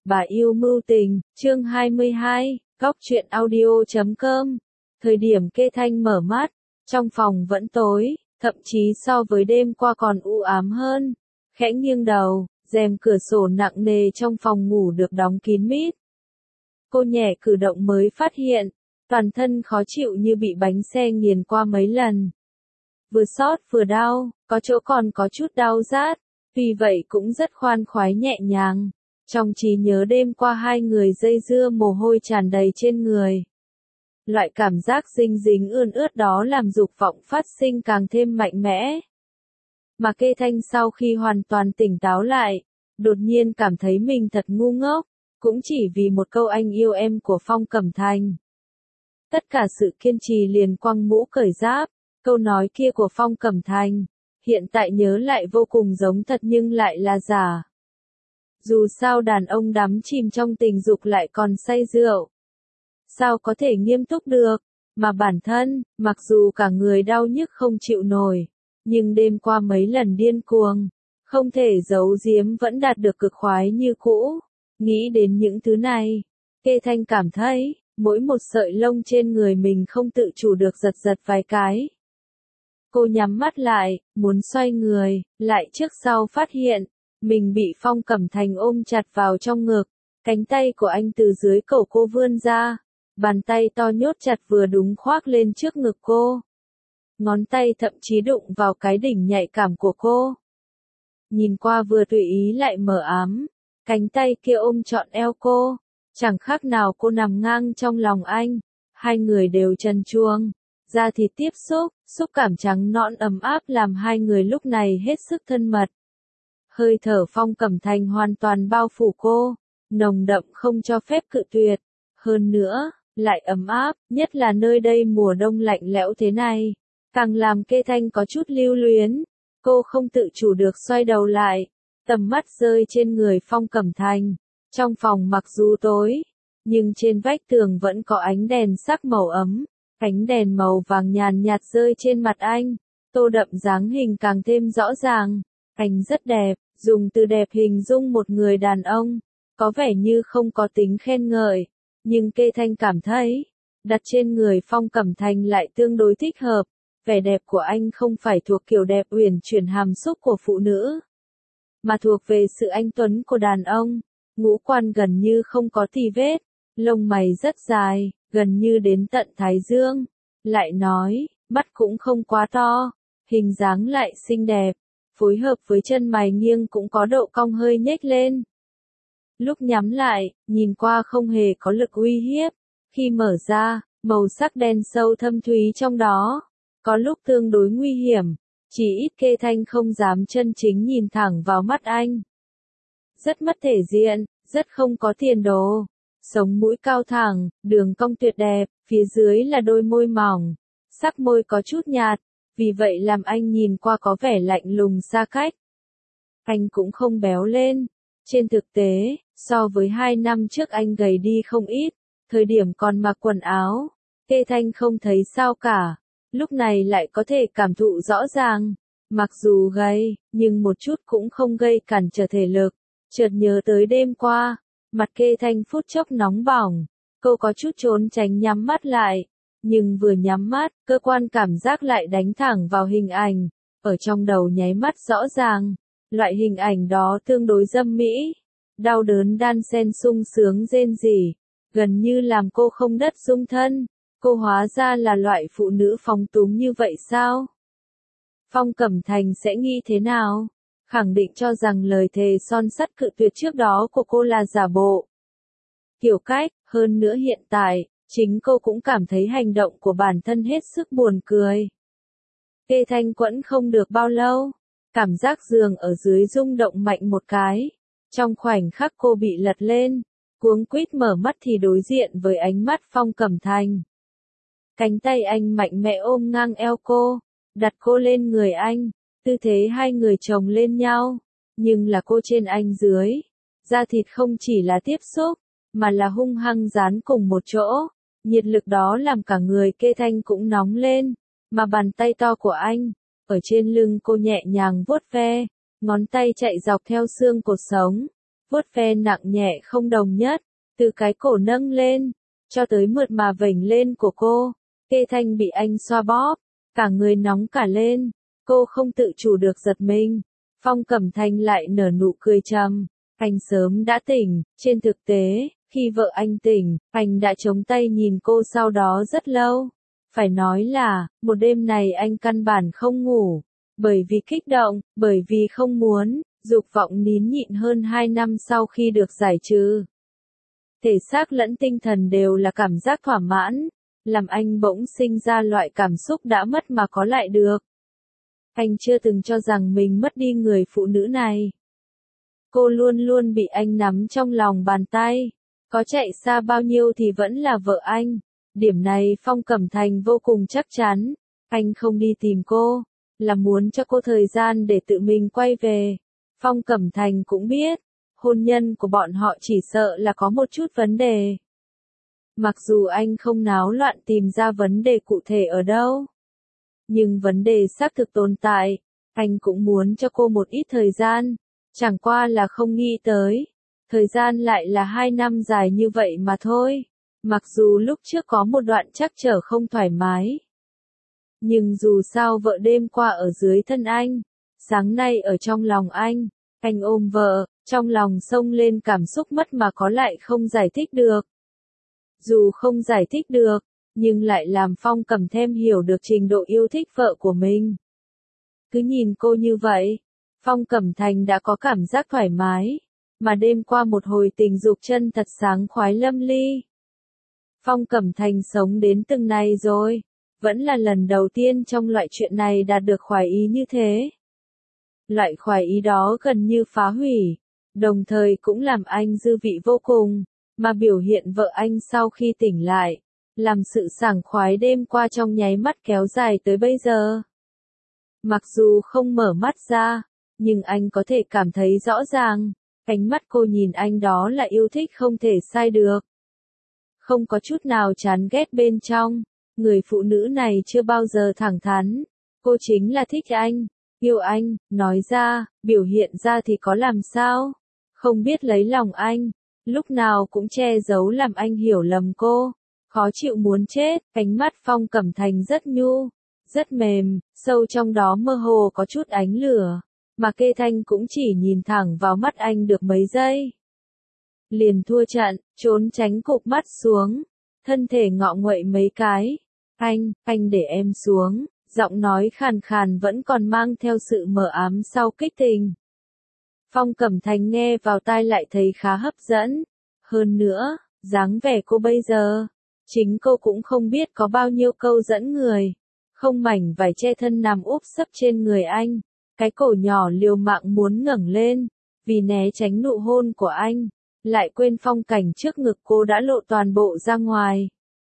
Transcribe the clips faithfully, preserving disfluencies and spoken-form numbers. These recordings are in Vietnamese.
Bà yêu mưu tình, chương hai mươi hai, góc truyện audio chấm com. Thời điểm Kê Thanh mở mắt, trong phòng vẫn tối, thậm chí so với đêm qua còn u ám hơn. Khẽ nghiêng đầu, rèm cửa sổ nặng nề trong phòng ngủ được đóng kín mít. Cô nhẹ cử động mới phát hiện, toàn thân khó chịu như bị bánh xe nghiền qua mấy lần. Vừa xót vừa đau, có chỗ còn có chút đau rát, vì vậy cũng rất khoan khoái nhẹ nhàng. Trong trí nhớ đêm qua hai người dây dưa mồ hôi tràn đầy trên người. Loại cảm giác dinh dính ươn ướt đó làm dục vọng phát sinh càng thêm mạnh mẽ. Mà Kê Thanh sau khi hoàn toàn tỉnh táo lại, đột nhiên cảm thấy mình thật ngu ngốc, cũng chỉ vì một câu anh yêu em của Phong Cẩm Thành. Tất cả sự kiên trì liền quăng mũ cởi giáp, câu nói kia của Phong Cẩm Thành, hiện tại nhớ lại vô cùng giống thật nhưng lại là giả. Dù sao đàn ông đắm chìm trong tình dục lại còn say rượu. Sao có thể nghiêm túc được, mà bản thân, mặc dù cả người đau nhức không chịu nổi, nhưng đêm qua mấy lần điên cuồng, không thể giấu giếm vẫn đạt được cực khoái như cũ. Nghĩ đến những thứ này, Kê Thanh cảm thấy, mỗi một sợi lông trên người mình không tự chủ được giật giật vài cái. Cô nhắm mắt lại, muốn xoay người, lại trước sau phát hiện, mình bị Phong Cẩm Thành ôm chặt vào trong ngực, cánh tay của anh từ dưới cổ cô vươn ra, bàn tay to nhốt chặt vừa đúng khoác lên trước ngực cô. Ngón tay thậm chí đụng vào cái đỉnh nhạy cảm của cô. Nhìn qua vừa tùy ý lại mờ ám, cánh tay kia ôm trọn eo cô, chẳng khác nào cô nằm ngang trong lòng anh, hai người đều trần truồng, da thịt tiếp xúc, xúc cảm trắng nõn ấm áp làm hai người lúc này hết sức thân mật. Hơi thở Phong Cẩm Thành hoàn toàn bao phủ cô, nồng đậm không cho phép cự tuyệt, hơn nữa, lại ấm áp, nhất là nơi đây mùa đông lạnh lẽo thế này, càng làm Kê Thanh có chút lưu luyến. Cô không tự chủ được xoay đầu lại, tầm mắt rơi trên người Phong Cẩm Thành. Trong phòng mặc dù tối, nhưng trên vách tường vẫn có ánh đèn sắc màu ấm, ánh đèn màu vàng nhàn nhạt rơi trên mặt anh, tô đậm dáng hình càng thêm rõ ràng. Anh rất đẹp, dùng từ đẹp hình dung một người đàn ông, có vẻ như không có tính khen ngợi, nhưng Kê Thanh cảm thấy, đặt trên người Phong Cẩm Thành lại tương đối thích hợp. Vẻ đẹp của anh không phải thuộc kiểu đẹp uyển chuyển hàm xúc của phụ nữ, mà thuộc về sự anh tuấn của đàn ông. Ngũ quan gần như không có tì vết, lông mày rất dài, gần như đến tận thái dương. Lại nói, mắt cũng không quá to, hình dáng lại xinh đẹp, phối hợp với chân mày nghiêng cũng có độ cong hơi nhếch lên. Lúc nhắm lại, nhìn qua không hề có lực uy hiếp, khi mở ra, màu sắc đen sâu thâm thúy trong đó. Có lúc tương đối nguy hiểm, chỉ ít Kê Thanh không dám chân chính nhìn thẳng vào mắt anh. Rất mất thể diện, rất không có tiền đồ. Sống mũi cao thẳng, đường cong tuyệt đẹp, phía dưới là đôi môi mỏng, sắc môi có chút nhạt, vì vậy làm anh nhìn qua có vẻ lạnh lùng xa cách. Anh cũng không béo lên. Trên thực tế, so với hai năm trước anh gầy đi không ít, thời điểm còn mặc quần áo, Kê Thanh không thấy sao cả. Lúc này lại có thể cảm thụ rõ ràng, mặc dù gầy, nhưng một chút cũng không gây cản trở thể lực. Chợt nhớ tới đêm qua, mặt Kê Thanh phút chốc nóng bỏng, cô có chút trốn tránh nhắm mắt lại, nhưng vừa nhắm mắt, cơ quan cảm giác lại đánh thẳng vào hình ảnh, ở trong đầu nháy mắt rõ ràng, loại hình ảnh đó tương đối dâm mỹ, đau đớn đan xen sung sướng rên rỉ, gần như làm cô không đất dung thân. Cô hóa ra là loại phụ nữ phóng túng như vậy sao? Phong Cẩm Thành sẽ nghĩ thế nào? Khẳng định cho rằng lời thề son sắt cự tuyệt trước đó của cô là giả bộ. Kiểu cách, hơn nữa hiện tại, chính cô cũng cảm thấy hành động của bản thân hết sức buồn cười. Kê Thanh quẫn không được bao lâu, cảm giác giường ở dưới rung động mạnh một cái. Trong khoảnh khắc cô bị lật lên, cuống quýt mở mắt thì đối diện với ánh mắt Phong Cẩm Thành. Cánh tay anh mạnh mẽ ôm ngang eo cô, đặt cô lên người anh, tư thế hai người chồng lên nhau, nhưng là cô trên anh dưới. Da thịt không chỉ là tiếp xúc, mà là hung hăng dán cùng một chỗ, nhiệt lực đó làm cả người Kê Thanh cũng nóng lên, mà bàn tay to của anh, ở trên lưng cô nhẹ nhàng vuốt ve, ngón tay chạy dọc theo xương cột sống, vuốt ve nặng nhẹ không đồng nhất, từ cái cổ nâng lên, cho tới mượt mà vểnh lên của cô. Kê Thanh bị anh xoa bóp, cả người nóng cả lên, cô không tự chủ được giật mình. Phong Cẩm Thành lại nở nụ cười trầm, anh sớm đã tỉnh, trên thực tế, khi vợ anh tỉnh, anh đã chống tay nhìn cô sau đó rất lâu. Phải nói là, một đêm này anh căn bản không ngủ, bởi vì kích động, bởi vì không muốn, dục vọng nín nhịn hơn hai năm sau khi được giải trừ. Thể xác lẫn tinh thần đều là cảm giác thỏa mãn, làm anh bỗng sinh ra loại cảm xúc đã mất mà có lại được. Anh chưa từng cho rằng mình mất đi người phụ nữ này. Cô luôn luôn bị anh nắm trong lòng bàn tay, có chạy xa bao nhiêu thì vẫn là vợ anh. Điểm này Phong Cẩm Thành vô cùng chắc chắn, anh không đi tìm cô, là muốn cho cô thời gian để tự mình quay về. Phong Cẩm Thành cũng biết, hôn nhân của bọn họ chỉ sợ là có một chút vấn đề. Mặc dù anh không náo loạn tìm ra vấn đề cụ thể ở đâu, nhưng vấn đề xác thực tồn tại, anh cũng muốn cho cô một ít thời gian, chẳng qua là không nghĩ tới, thời gian lại là hai năm dài như vậy mà thôi. Mặc dù lúc trước có một đoạn trắc trở không thoải mái, nhưng dù sao vợ đêm qua ở dưới thân anh, sáng nay ở trong lòng anh, anh ôm vợ, trong lòng xông lên cảm xúc mất mà có lại không giải thích được. Dù không giải thích được, nhưng lại làm Phong Cẩm thêm hiểu được trình độ yêu thích vợ của mình. Cứ nhìn cô như vậy, Phong Cẩm Thành đã có cảm giác thoải mái, mà đêm qua một hồi tình dục chân thật sáng khoái lâm ly. Phong Cẩm Thành sống đến từng này rồi, vẫn là lần đầu tiên trong loại chuyện này đạt được khoái ý như thế. Loại khoái ý đó gần như phá hủy, đồng thời cũng làm anh dư vị vô cùng, mà biểu hiện vợ anh sau khi tỉnh lại, làm sự sảng khoái đêm qua trong nháy mắt kéo dài tới bây giờ. Mặc dù không mở mắt ra, nhưng anh có thể cảm thấy rõ ràng, ánh mắt cô nhìn anh đó là yêu thích không thể sai được. Không có chút nào chán ghét bên trong, người phụ nữ này chưa bao giờ thẳng thắn, cô chính là thích anh, yêu anh, nói ra, biểu hiện ra thì có làm sao, không biết lấy lòng anh, lúc nào cũng che giấu làm anh hiểu lầm cô, khó chịu muốn chết. Ánh mắt Phong Cẩm Thành rất nhu, rất mềm, sâu trong đó mơ hồ có chút ánh lửa, mà Kê Thanh cũng chỉ nhìn thẳng vào mắt anh được mấy giây. Liền thua trận, trốn tránh cụp mắt xuống, thân thể ngọ nguậy mấy cái. Anh, anh để em xuống, giọng nói khàn khàn vẫn còn mang theo sự mờ ám sau kích tình. Phong Cẩm Thành nghe vào tai lại thấy khá hấp dẫn. Hơn nữa, dáng vẻ cô bây giờ, chính cô cũng không biết có bao nhiêu câu dẫn người. Không mảnh vải che thân nằm úp sấp trên người anh, cái cổ nhỏ liều mạng muốn ngẩng lên, vì né tránh nụ hôn của anh, lại quên phong cảnh trước ngực cô đã lộ toàn bộ ra ngoài.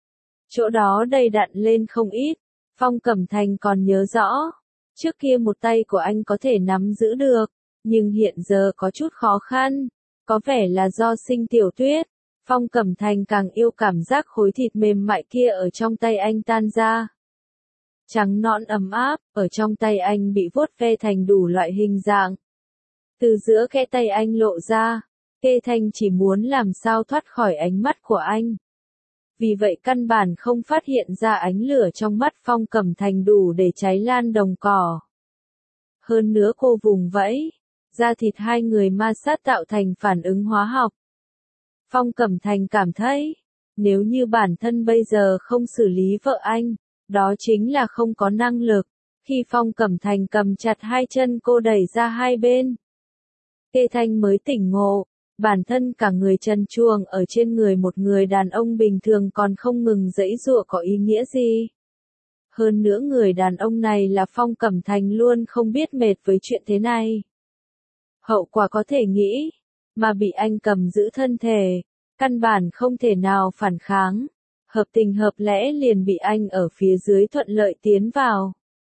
Chỗ đó đầy đặn lên không ít, Phong Cẩm Thành còn nhớ rõ, trước kia một tay của anh có thể nắm giữ được, nhưng hiện giờ có chút khó khăn, có vẻ là do sinh tiểu tuyết. Phong Cẩm Thành càng yêu cảm giác khối thịt mềm mại kia ở trong tay anh tan ra. Trắng nõn ấm áp, ở trong tay anh bị vuốt ve thành đủ loại hình dạng. Từ giữa kẽ tay anh lộ ra, Kê Thanh chỉ muốn làm sao thoát khỏi ánh mắt của anh. Vì vậy căn bản không phát hiện ra ánh lửa trong mắt Phong Cẩm Thành đủ để cháy lan đồng cỏ. Hơn nữa cô vùng vẫy, da thịt hai người ma sát tạo thành phản ứng hóa học. Phong Cẩm Thành cảm thấy, nếu như bản thân bây giờ không xử lý vợ anh, đó chính là không có năng lực. Khi Phong Cẩm Thành cầm chặt hai chân cô đẩy ra hai bên, Kê Thanh mới tỉnh ngộ, bản thân cả người trần truồng ở trên người một người đàn ông bình thường còn không ngừng giãy giụa có ý nghĩa gì. Hơn nữa người đàn ông này là Phong Cẩm Thành luôn không biết mệt với chuyện thế này. Hậu quả có thể nghĩ, mà bị anh cầm giữ thân thể, căn bản không thể nào phản kháng. Hợp tình hợp lẽ liền bị anh ở phía dưới thuận lợi tiến vào.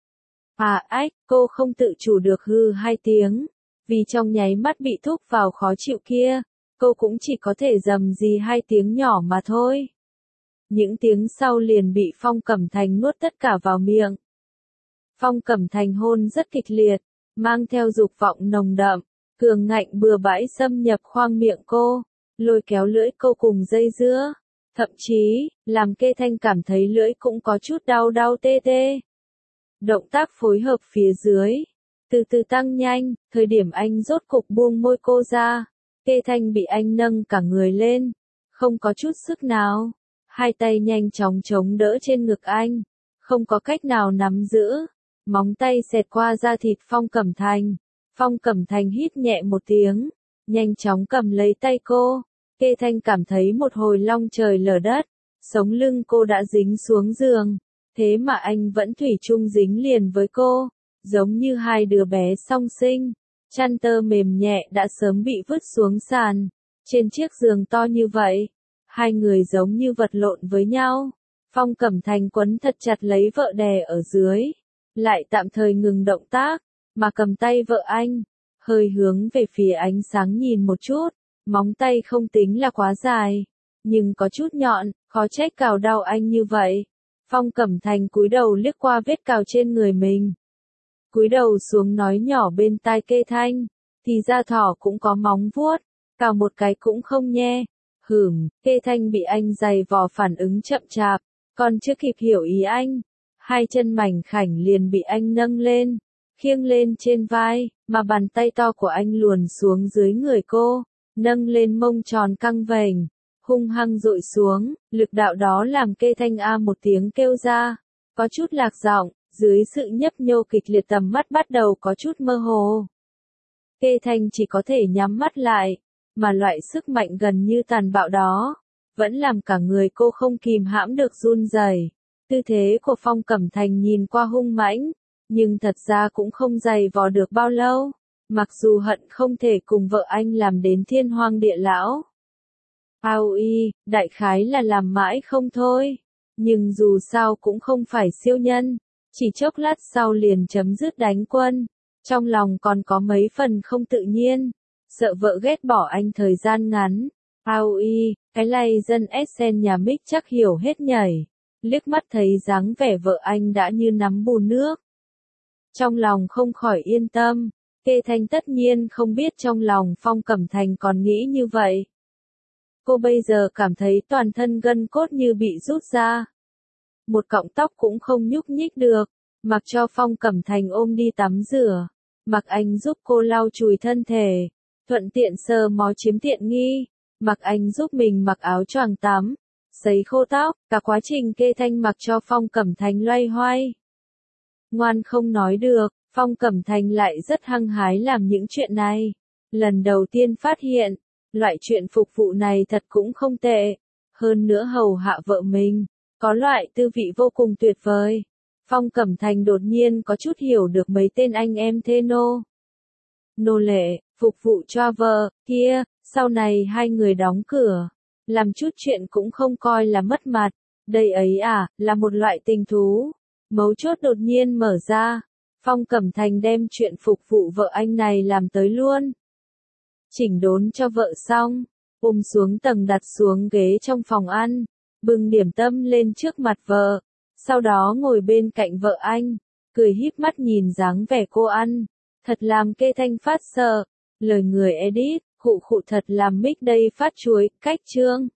À ách, cô không tự chủ được hư hai tiếng, vì trong nháy mắt bị thúc vào khó chịu kia, cô cũng chỉ có thể rầm rì hai tiếng nhỏ mà thôi. Những tiếng sau liền bị Phong Cẩm Thành nuốt tất cả vào miệng. Phong Cẩm Thành hôn rất kịch liệt, mang theo dục vọng nồng đậm, cường ngạnh bừa bãi xâm nhập khoang miệng cô, lôi kéo lưỡi cô cùng dây dưa, thậm chí, làm Kê Thanh cảm thấy lưỡi cũng có chút đau đau tê tê. Động tác phối hợp phía dưới, từ từ tăng nhanh, thời điểm anh rốt cục buông môi cô ra, Kê Thanh bị anh nâng cả người lên, không có chút sức nào, hai tay nhanh chóng chống đỡ trên ngực anh, không có cách nào nắm giữ, móng tay xẹt qua da thịt Phong Cẩm Thành, Phong Cẩm Thành hít nhẹ một tiếng, nhanh chóng cầm lấy tay cô, Kê Thanh cảm thấy một hồi long trời lở đất, sống lưng cô đã dính xuống giường, thế mà anh vẫn thủy chung dính liền với cô, giống như hai đứa bé song sinh, chăn tơ mềm nhẹ đã sớm bị vứt xuống sàn, trên chiếc giường to như vậy, hai người giống như vật lộn với nhau, Phong Cẩm Thành quấn thật chặt lấy vợ đè ở dưới, lại tạm thời ngừng động tác, mà cầm tay vợ anh, hơi hướng về phía ánh sáng nhìn một chút, móng tay không tính là quá dài, nhưng có chút nhọn, khó trách cào đau anh như vậy. Phong Cẩm Thành cúi đầu liếc qua vết cào trên người mình, cúi đầu xuống nói nhỏ bên tai Kê Thanh, thì ra thỏ cũng có móng vuốt, cào một cái cũng không nhe. Hửm, Kê Thanh bị anh giày vò phản ứng chậm chạp, còn chưa kịp hiểu ý anh, hai chân mảnh khảnh liền bị anh nâng lên, khiêng lên trên vai, mà bàn tay to của anh luồn xuống dưới người cô, nâng lên mông tròn căng vành, hung hăng dội xuống, lực đạo đó làm Kê Thanh a một tiếng kêu ra, có chút lạc giọng, dưới sự nhấp nhô kịch liệt tầm mắt bắt đầu có chút mơ hồ. Kê Thanh chỉ có thể nhắm mắt lại, mà loại sức mạnh gần như tàn bạo đó, vẫn làm cả người cô không kìm hãm được run rẩy. Tư thế của Phong Cẩm Thành nhìn qua hung mãnh, nhưng thật ra cũng không dày vò được bao lâu, mặc dù hận không thể cùng vợ anh làm đến thiên hoang địa lão. Ao y, đại khái là làm mãi không thôi, nhưng dù sao cũng không phải siêu nhân, chỉ chốc lát sau liền chấm dứt đánh quân, trong lòng còn có mấy phần không tự nhiên, sợ vợ ghét bỏ anh thời gian ngắn. Ao y, cái lay dân Essen nhà Mick chắc hiểu hết nhảy, liếc mắt thấy dáng vẻ vợ anh đã như nắm bùn nước. Trong lòng không khỏi yên tâm, Kê Thanh tất nhiên không biết trong lòng Phong Cẩm Thành còn nghĩ như vậy. Cô bây giờ cảm thấy toàn thân gân cốt như bị rút ra. Một cọng tóc cũng không nhúc nhích được, mặc cho Phong Cẩm Thành ôm đi tắm rửa, mặc anh giúp cô lau chùi thân thể, thuận tiện sờ mó chiếm tiện nghi, mặc anh giúp mình mặc áo choàng tắm, sấy khô tóc, cả quá trình Kê Thanh mặc cho Phong Cẩm Thành loay hoay. Ngoan không nói được, Phong Cẩm Thành lại rất hăng hái làm những chuyện này. Lần đầu tiên phát hiện, loại chuyện phục vụ này thật cũng không tệ. Hơn nữa hầu hạ vợ mình, có loại tư vị vô cùng tuyệt vời. Phong Cẩm Thành đột nhiên có chút hiểu được mấy tên anh em thê nô. Nô lệ, phục vụ cho vợ, kia, sau này hai người đóng cửa. Làm chút chuyện cũng không coi là mất mặt. Đây ấy à, là một loại tình thú. Mấu chốt đột nhiên mở ra. Phong Cẩm Thành đem chuyện phục vụ vợ anh này làm tới luôn. Chỉnh đốn cho vợ xong, ôm xuống tầng đặt xuống ghế trong phòng ăn, bưng điểm tâm lên trước mặt vợ, sau đó ngồi bên cạnh vợ anh, cười híp mắt nhìn dáng vẻ cô ăn, thật làm Kê Thanh phát sợ, lời người edit, khụ khụ thật làm Mick đây phát chuối, cách chương.